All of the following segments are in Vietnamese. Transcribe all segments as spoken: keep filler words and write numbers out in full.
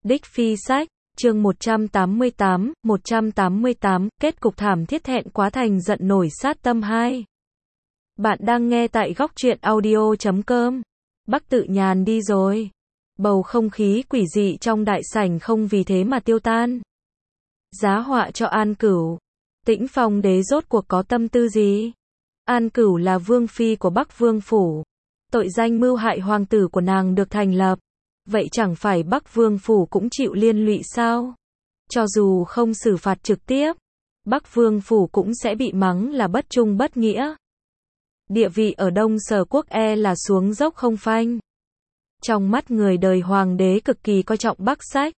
Đích Phi Sách, chương một trăm tám mươi tám, một trăm tám mươi tám, kết cục thảm thiết thẹn quá thành giận nổi sát tâm hai. Bạn đang nghe tại góc truyện audio chấm com. Bắc Tự Nhàn đi rồi. Bầu không khí quỷ dị trong đại sảnh không vì thế mà tiêu tan. Giá họa cho An Cửu. Tĩnh Phong đế rốt cuộc có tâm tư gì? An Cửu là vương phi của Bắc Vương phủ. Tội danh mưu hại hoàng tử của nàng được thành lập. Vậy chẳng phải Bắc Vương phủ cũng chịu liên lụy sao? Cho dù không xử phạt trực tiếp, Bắc Vương phủ cũng sẽ bị mắng là bất trung bất nghĩa. Địa vị ở Đông Sở quốc e là xuống dốc không phanh. Trong mắt người đời hoàng đế cực kỳ coi trọng Bắc Sách,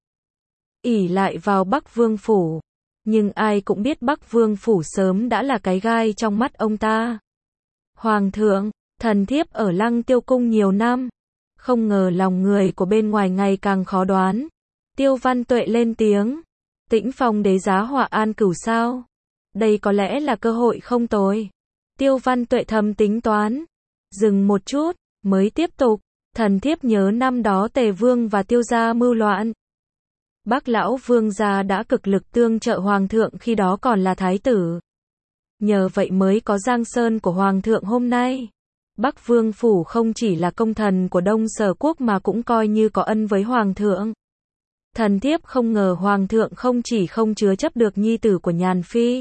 ỷ lại vào Bắc Vương phủ. Nhưng ai cũng biết Bắc Vương phủ sớm đã là cái gai trong mắt ông ta. Hoàng thượng, thần thiếp ở Lăng Tiêu cung nhiều năm, không ngờ lòng người của bên ngoài ngày càng khó đoán. Tiêu Văn Tuệ lên tiếng. Tĩnh Phong đế giá họa An Cửu sao? Đây có lẽ là cơ hội không tồi. Tiêu Văn Tuệ thầm tính toán. Dừng một chút, mới tiếp tục. Thần thiếp nhớ năm đó Tề Vương và Tiêu gia mưu loạn. Bắc lão Vương gia đã cực lực tương trợ Hoàng thượng khi đó còn là thái tử. Nhờ vậy mới có Giang Sơn của Hoàng thượng hôm nay. Bắc Vương phủ không chỉ là công thần của Đông Sở quốc mà cũng coi như có ân với Hoàng thượng. Thần thiếp không ngờ Hoàng thượng không chỉ không chứa chấp được nhi tử của Nhàn Phi,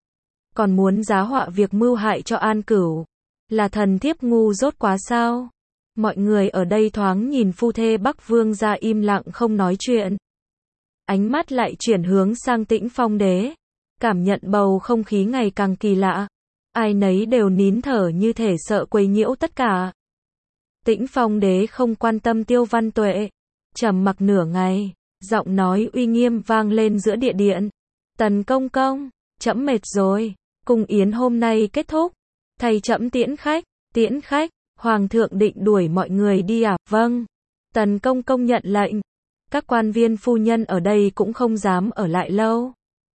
còn muốn giá họa việc mưu hại cho An Cửu. Là thần thiếp ngu dốt quá sao? Mọi người ở đây thoáng nhìn phu thê Bắc Vương gia im lặng không nói chuyện. Ánh mắt lại chuyển hướng sang Tĩnh Phong đế. Cảm nhận bầu không khí ngày càng kỳ lạ. Ai nấy đều nín thở như thể sợ quấy nhiễu tất cả. Tĩnh Phong đế không quan tâm Tiêu Văn Tuệ. Trầm mặc nửa ngày, giọng nói uy nghiêm vang lên giữa địa điện. Tần công công, trẫm mệt rồi. Cung yến hôm nay kết thúc. Thầy trẫm tiễn khách. Tiễn khách, Hoàng thượng định đuổi mọi người đi à? Vâng. Tần công công nhận lệnh. Các quan viên phu nhân ở đây cũng không dám ở lại lâu.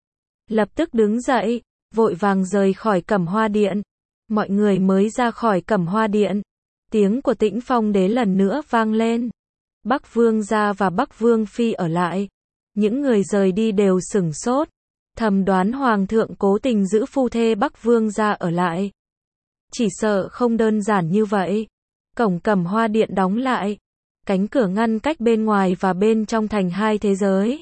Lập tức đứng dậy, vội vàng rời khỏi Cẩm Hoa điện. Mọi người mới ra khỏi Cẩm Hoa điện, tiếng của Tĩnh Phong đế lần nữa vang lên. Bắc Vương gia và Bắc Vương phi ở lại. Những người rời đi đều sửng sốt, thầm đoán Hoàng thượng cố tình giữ phu thê Bắc Vương gia ở lại. Chỉ sợ không đơn giản như vậy. Cổng Cẩm Hoa điện đóng lại, cánh cửa ngăn cách bên ngoài và bên trong thành hai thế giới.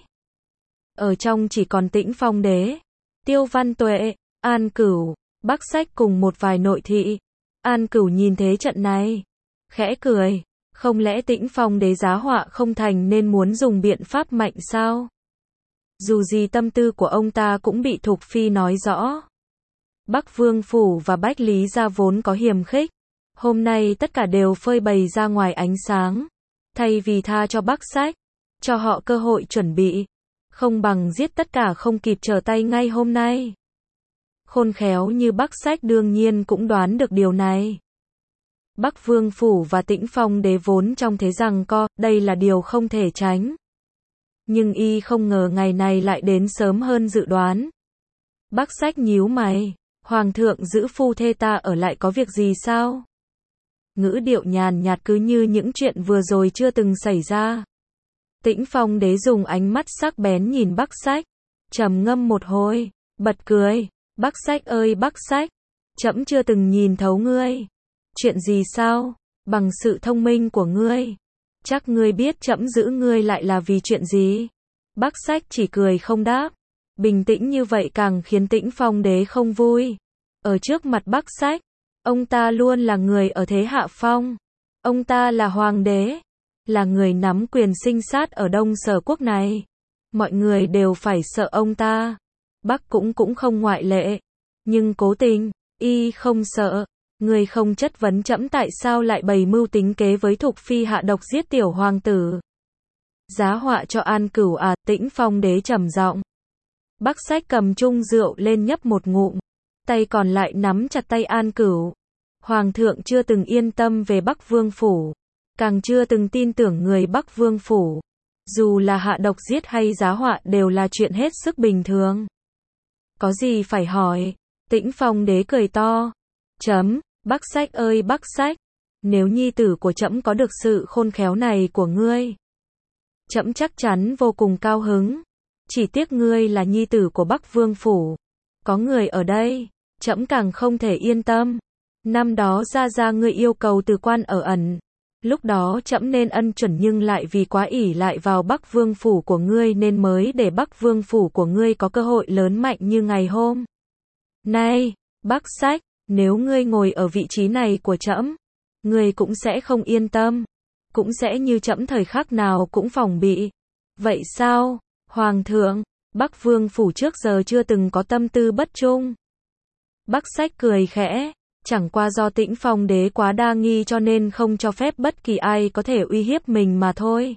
Ở trong chỉ còn Tĩnh Phong đế, Tiêu Văn Tuệ, An Cửu, Bắc Sách cùng một vài nội thị. An Cửu nhìn thế trận này, khẽ cười. Không lẽ Tĩnh Phong đế giá họa không thành nên muốn dùng biện pháp mạnh sao? Dù gì tâm tư của ông ta cũng bị Thục Phi nói rõ. Bắc Vương phủ và Bách Lý gia vốn có hiềm khích, hôm nay tất cả đều phơi bày ra ngoài ánh sáng. Thay vì tha cho Bắc Sách, cho họ cơ hội chuẩn bị, không bằng giết tất cả không kịp trở tay ngay hôm nay. Khôn khéo như Bắc Sách đương nhiên cũng đoán được điều này. Bắc Vương phủ và Tĩnh Phong đế vốn trong thế giằng co, đây là điều không thể tránh. Nhưng y không ngờ ngày này lại đến sớm hơn dự đoán. Bắc Sách nhíu mày, Hoàng thượng giữ phu thê ta ở lại có việc gì sao? Ngữ điệu nhàn nhạt cứ như những chuyện vừa rồi chưa từng xảy ra. Tĩnh Phong đế dùng ánh mắt sắc bén nhìn Bắc Sách, trầm ngâm một hồi, bật cười. Bắc Sách ơi Bắc Sách, trẫm chưa từng nhìn thấu ngươi. Chuyện gì sao? Bằng sự thông minh của ngươi, chắc ngươi biết trẫm giữ ngươi lại là vì chuyện gì? Bắc Sách chỉ cười không đáp. Bình tĩnh như vậy càng khiến Tĩnh Phong đế không vui. Ở trước mặt Bắc Sách, ông ta luôn là người ở thế hạ phong. Ông ta là hoàng đế, là người nắm quyền sinh sát ở Đông Sở quốc này. Mọi người đều phải sợ ông ta. Bắc cũng cũng không ngoại lệ. Nhưng cố tình, y không sợ. Người không chất vấn trẫm tại sao lại bày mưu tính kế với Thục Phi hạ độc giết tiểu hoàng tử. Giá họa cho An Cửu à? Tĩnh Phong đế trầm giọng. Bắc Sách cầm chung rượu lên nhấp một ngụm, tay còn lại nắm chặt tay An Cửu. Hoàng thượng chưa từng yên tâm về Bắc Vương phủ, càng chưa từng tin tưởng người Bắc Vương phủ. Dù là hạ độc giết hay giá họa đều là chuyện hết sức bình thường. Có gì phải hỏi? Tĩnh Phong đế cười to. Chấm, Bắc Sách ơi Bắc Sách, nếu nhi tử của trẫm có được sự khôn khéo này của ngươi, trẫm chắc chắn vô cùng cao hứng. Chỉ tiếc ngươi là nhi tử của Bắc Vương phủ, có người ở đây, trẫm càng không thể yên tâm. Năm đó gia gia ngươi yêu cầu từ quan ở ẩn, lúc đó trẫm nên ân chuẩn nhưng lại vì quá ỷ lại vào Bắc Vương phủ của ngươi nên mới để Bắc Vương phủ của ngươi có cơ hội lớn mạnh như ngày hôm nay. Bắc Sách, nếu ngươi ngồi ở vị trí này của trẫm, ngươi cũng sẽ không yên tâm, cũng sẽ như trẫm thời khắc nào cũng phòng bị. Vậy sao, Hoàng thượng? Bắc Vương phủ trước giờ chưa từng có tâm tư bất trung. Bắc Sách cười khẽ, chẳng qua do Tĩnh Phong đế quá đa nghi cho nên không cho phép bất kỳ ai có thể uy hiếp mình mà thôi.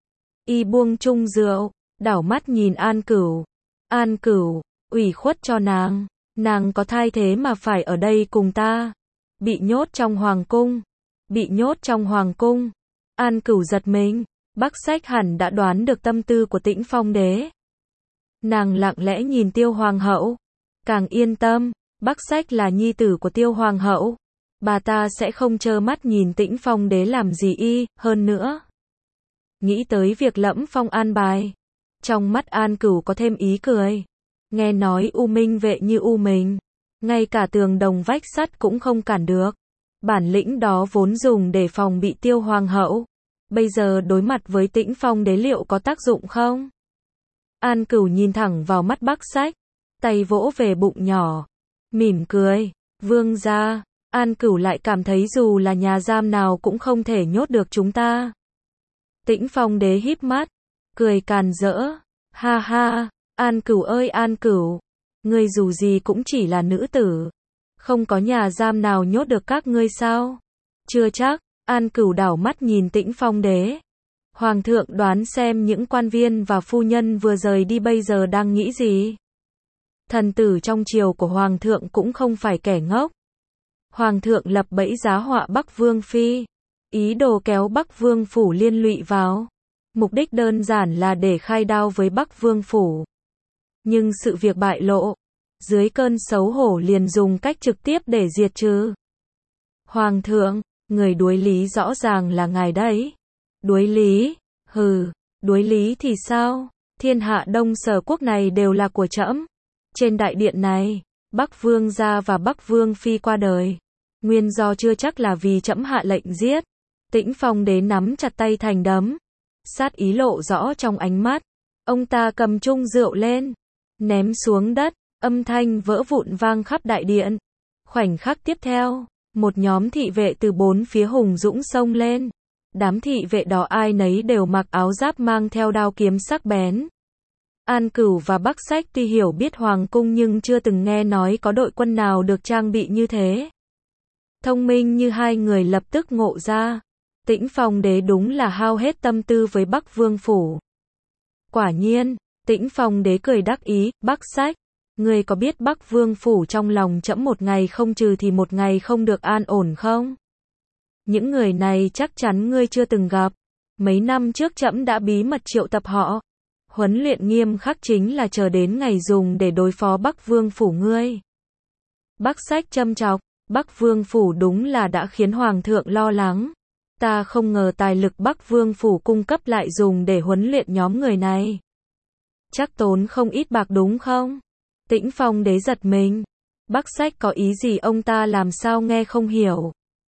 Y buông chung rượu, đảo mắt nhìn An Cửu. An Cửu, ủy khuất cho nàng, nàng có thai thế mà phải ở đây cùng ta. Bị nhốt trong hoàng cung, bị nhốt trong hoàng cung. An Cửu giật mình, Bắc Sách hẳn đã đoán được tâm tư của Tĩnh Phong đế. Nàng lặng lẽ nhìn Tiêu hoàng hậu, càng yên tâm. Bắc Sách là nhi tử của Tiêu hoàng hậu, bà ta sẽ không trơ mắt nhìn Tĩnh Phong đế làm gì y, hơn nữa. Nghĩ tới việc Lẫm Phong an bài, trong mắt An Cửu có thêm ý cười. Nghe nói U Minh vệ như U mình, ngay cả tường đồng vách sắt cũng không cản được. Bản lĩnh đó vốn dùng để phòng bị Tiêu hoàng hậu, bây giờ đối mặt với Tĩnh Phong đế liệu có tác dụng không? An Cửu nhìn thẳng vào mắt Bắc Sách, tay vỗ về bụng nhỏ, mỉm cười. Vương gia, An Cửu lại cảm thấy dù là nhà giam nào cũng không thể nhốt được chúng ta. Tĩnh Phong đế híp mắt, cười càn rỡ. Ha ha, An Cửu ơi An Cửu, ngươi dù gì cũng chỉ là nữ tử, không có nhà giam nào nhốt được các ngươi sao? Chưa chắc. An Cửu đảo mắt nhìn Tĩnh Phong đế. Hoàng thượng đoán xem những quan viên và phu nhân vừa rời đi bây giờ đang nghĩ gì? Thần tử trong triều của Hoàng thượng cũng không phải kẻ ngốc. Hoàng thượng lập bẫy giá họa Bắc Vương Phi, ý đồ kéo Bắc Vương phủ liên lụy vào. Mục đích đơn giản là để khai đao với Bắc Vương phủ. Nhưng sự việc bại lộ, dưới cơn xấu hổ liền dùng cách trực tiếp để diệt trừ. Hoàng thượng, người đuối lý rõ ràng là ngài đấy. Đuối lý? Hừ, đuối lý thì sao? Thiên hạ Đông Sở quốc này đều là của trẫm. Trên đại điện này, Bắc Vương gia và Bắc Vương Phi qua đời. Nguyên do chưa chắc là vì trẫm hạ lệnh giết. Tĩnh Phong đế nắm chặt tay thành đấm, sát ý lộ rõ trong ánh mắt. Ông ta cầm chung rượu lên, ném xuống đất, âm thanh vỡ vụn vang khắp đại điện. Khoảnh khắc tiếp theo, một nhóm thị vệ từ bốn phía hùng dũng xông lên. Đám thị vệ đó ai nấy đều mặc áo giáp mang theo đao kiếm sắc bén. An Cửu và Bắc Sách tuy hiểu biết hoàng cung nhưng chưa từng nghe nói có đội quân nào được trang bị như thế. Thông minh như hai người lập tức ngộ ra, Tĩnh Phong đế đúng là hao hết tâm tư với Bắc Vương phủ. Quả nhiên, Tĩnh Phong đế cười đắc ý. Bắc Sách, ngươi có biết Bắc Vương phủ trong lòng trẫm một ngày không trừ thì một ngày không được an ổn không? Những người này chắc chắn ngươi chưa từng gặp. Mấy năm trước trẫm đã bí mật triệu tập họ, huấn luyện nghiêm khắc chính là chờ đến ngày dùng để đối phó Bắc Vương phủ ngươi. Bắc Sách châm chọc, Bắc Vương phủ đúng là đã khiến Hoàng thượng lo lắng. Ta không ngờ tài lực Bắc Vương phủ cung cấp lại dùng để huấn luyện nhóm người này. Chắc tốn không ít bạc đúng không? Tĩnh Phong đế giật mình. Bắc Sách có ý gì ông ta làm sao nghe không hiểu.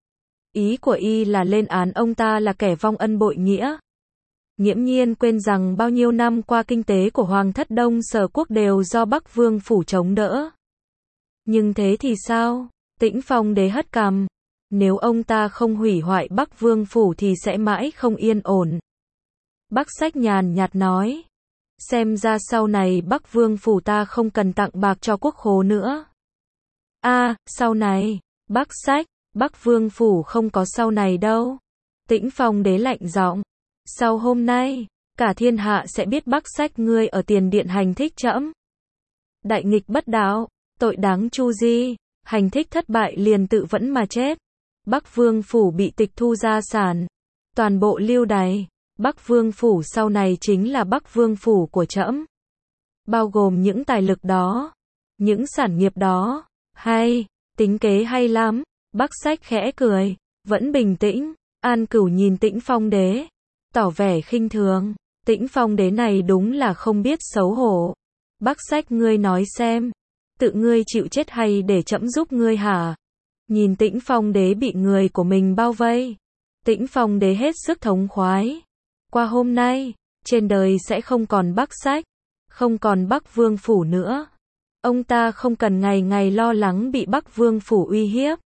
Ý của y là lên án ông ta là kẻ vong ân bội nghĩa. Nghiễm nhiên quên rằng bao nhiêu năm qua kinh tế của Hoàng thất Đông Sở quốc đều do Bắc Vương phủ chống đỡ. Nhưng thế thì sao? Tĩnh Phong đế hất cằm. Nếu ông ta không hủy hoại Bắc Vương phủ thì sẽ mãi không yên ổn. Bắc Sách nhàn nhạt nói. Xem ra sau này Bắc Vương phủ ta không cần tặng bạc cho quốc khố nữa. A, à, sau này, Bắc Sách, Bắc Vương phủ không có sau này đâu. Tĩnh Phong đế lạnh giọng. Sau hôm nay, cả thiên hạ sẽ biết Bắc Sách ngươi ở tiền điện hành thích trẫm. Đại nghịch bất đạo, tội đáng chu di, hành thích thất bại liền tự vẫn mà chết. Bắc Vương phủ bị tịch thu gia sản, toàn bộ lưu đày. Bắc Vương phủ sau này chính là Bắc Vương phủ của trẫm. Bao gồm những tài lực đó, những sản nghiệp đó. Hay, tính kế hay lắm. Bắc Sách khẽ cười, vẫn bình tĩnh. An Cửu nhìn Tĩnh Phong đế, tỏ vẻ khinh thường. Tĩnh Phong Đế này đúng là không biết xấu hổ. Bắc Sách ngươi nói xem, tự ngươi chịu chết hay để trẫm giúp ngươi hả? Nhìn Tĩnh Phong Đế bị người của mình bao vây, Tĩnh Phong Đế hết sức thống khoái. Qua hôm nay, trên đời sẽ không còn Bắc Sách, không còn Bắc Vương Phủ nữa. Ông ta không cần ngày ngày lo lắng bị Bắc Vương Phủ uy hiếp.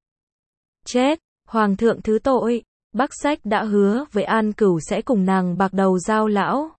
Chết, Hoàng thượng thứ tội, Bắc Sách đã hứa với An Cửu sẽ cùng nàng bạc đầu giao lão.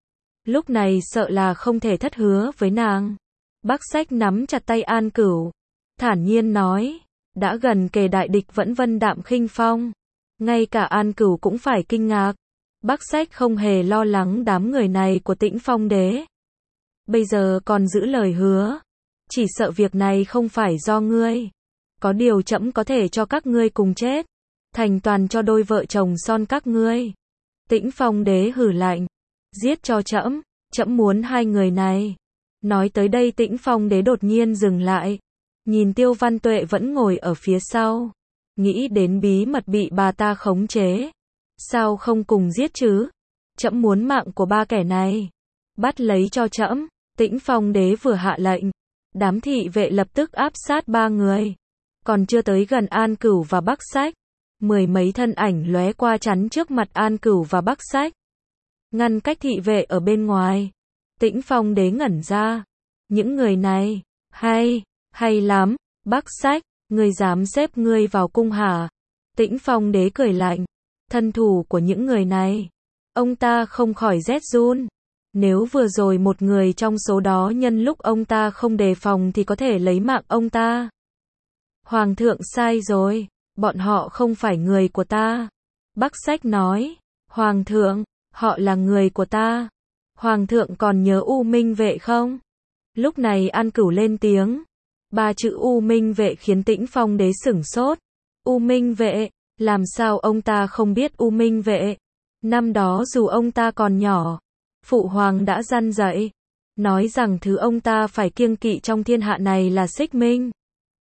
Lúc này sợ là không thể thất hứa với nàng. Bắc Sách nắm chặt tay An Cửu, thản nhiên nói, đã gần kề đại địch vẫn vân đạm khinh phong. Ngay cả An Cửu cũng phải kinh ngạc. Bắc Sách không hề lo lắng đám người này của Tĩnh Phong Đế. Bây giờ còn giữ lời hứa. Chỉ sợ việc này không phải do ngươi. Có điều trẫm có thể cho các ngươi cùng chết. Thành toàn cho đôi vợ chồng son các ngươi. Tĩnh Phong Đế hừ lạnh. Giết cho trẫm, trẫm muốn hai người này. Nói tới đây Tĩnh Phong Đế đột nhiên dừng lại. Nhìn Tiêu Văn Tuệ vẫn ngồi ở phía sau. Nghĩ đến bí mật bị bà ta khống chế. Sao không cùng giết chứ? Trẫm muốn mạng của ba kẻ này. Bắt lấy cho trẫm. Tĩnh Phong Đế vừa hạ lệnh. Đám thị vệ lập tức áp sát ba người. Còn chưa tới gần An Cửu và Bắc Sách. Mười mấy thân ảnh lóe qua chắn trước mặt An Cửu và Bắc Sách. Ngăn cách thị vệ ở bên ngoài. Tĩnh Phong Đế ngẩn ra. Những người này, hay, hay lắm, Bắc Sách, ngươi dám xếp ngươi vào cung hả? Tĩnh Phong Đế cười lạnh. Thân thủ của những người này, ông ta không khỏi rét run. Nếu vừa rồi một người trong số đó nhân lúc ông ta không đề phòng thì có thể lấy mạng ông ta. Hoàng thượng sai rồi, bọn họ không phải người của ta. Bắc Sách nói, Hoàng thượng, họ là người của ta. Hoàng thượng còn nhớ U Minh Vệ không? Lúc này An Cửu lên tiếng. Ba chữ U Minh Vệ khiến Tĩnh Phong Đế sửng sốt. U Minh Vệ, làm sao ông ta không biết U Minh Vệ? Năm đó dù ông ta còn nhỏ, Phụ Hoàng đã răn dạy, nói rằng thứ ông ta phải kiêng kỵ trong thiên hạ này là Xích Minh.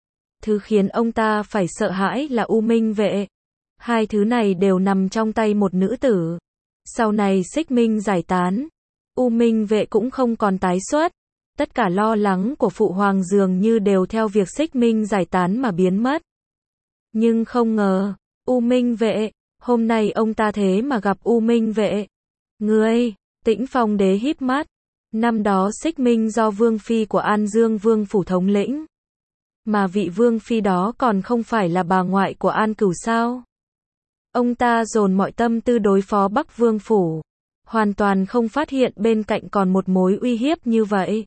Thứ khiến ông ta phải sợ hãi là U Minh Vệ. Hai thứ này đều nằm trong tay một nữ tử. Sau này Xích Minh giải tán, U Minh Vệ cũng không còn tái xuất. Tất cả lo lắng của Phụ Hoàng dường như đều theo việc Xích Minh giải tán mà biến mất. Nhưng không ngờ, U Minh Vệ, hôm nay ông ta thế mà gặp U Minh Vệ. Ngươi, Tĩnh Phong Đế híp mắt. Năm đó Xích Minh do Vương Phi của An Dương Vương Phủ thống lĩnh. Mà vị Vương Phi đó còn không phải là bà ngoại của An Cửu sao? Ông ta dồn mọi tâm tư đối phó Bắc Vương Phủ. Hoàn toàn không phát hiện bên cạnh còn một mối uy hiếp như vậy.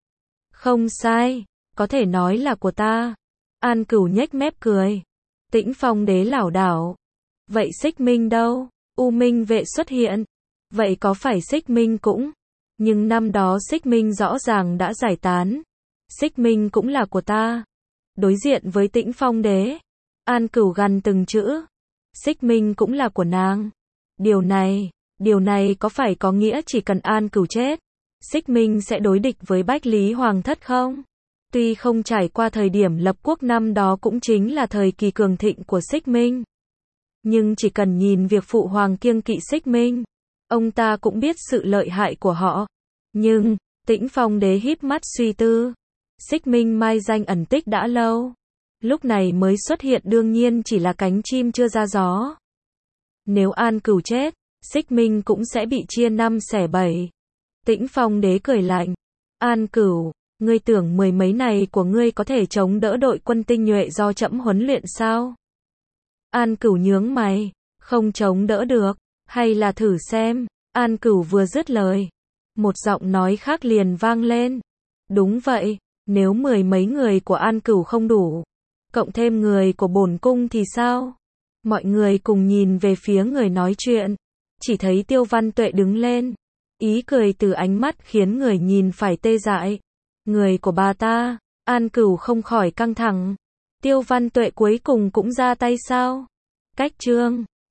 Không sai, có thể nói là của ta. An Cửu nhếch mép cười. Tĩnh Phong Đế lảo đảo. Vậy Xích Minh đâu? U Minh Vệ xuất hiện. Vậy có phải Xích Minh cũng? Nhưng năm đó Xích Minh rõ ràng đã giải tán. Xích Minh cũng là của ta. Đối diện với Tĩnh Phong Đế, An Cửu gằn từng chữ. Xích Minh cũng là của nàng. Điều này, điều này có phải có nghĩa chỉ cần An Cửu chết, Xích Minh sẽ đối địch với Bách Lý Hoàng thất không? Tuy không trải qua thời điểm lập quốc năm đó cũng chính là thời kỳ cường thịnh của Xích Minh. Nhưng chỉ cần nhìn việc Phụ Hoàng kiêng kỵ Xích Minh, ông ta cũng biết sự lợi hại của họ. Nhưng, Tĩnh Phong Đế híp mắt suy tư. Xích Minh mai danh ẩn tích đã lâu. Lúc này mới xuất hiện đương nhiên chỉ là cánh chim chưa ra gió. Nếu An Cửu chết, Xích Minh cũng sẽ bị chia năm xẻ bảy. Tĩnh Phong Đế cười lạnh. An Cửu, ngươi tưởng mười mấy này của ngươi có thể chống đỡ đội quân tinh nhuệ do trẫm huấn luyện sao? An Cửu nhướng mày. Không chống đỡ được. Hay là thử xem. An Cửu vừa dứt lời, một giọng nói khác liền vang lên. Đúng vậy, nếu mười mấy người của An Cửu không đủ, cộng thêm người của bổn cung thì sao? Mọi người cùng nhìn về phía người nói chuyện. Chỉ thấy Tiêu Văn Tuệ đứng lên. Ý cười từ ánh mắt khiến người nhìn phải tê dại. Người của bà ta, An Cửu không khỏi căng thẳng. Tiêu Văn Tuệ cuối cùng cũng ra tay sao? Cách chương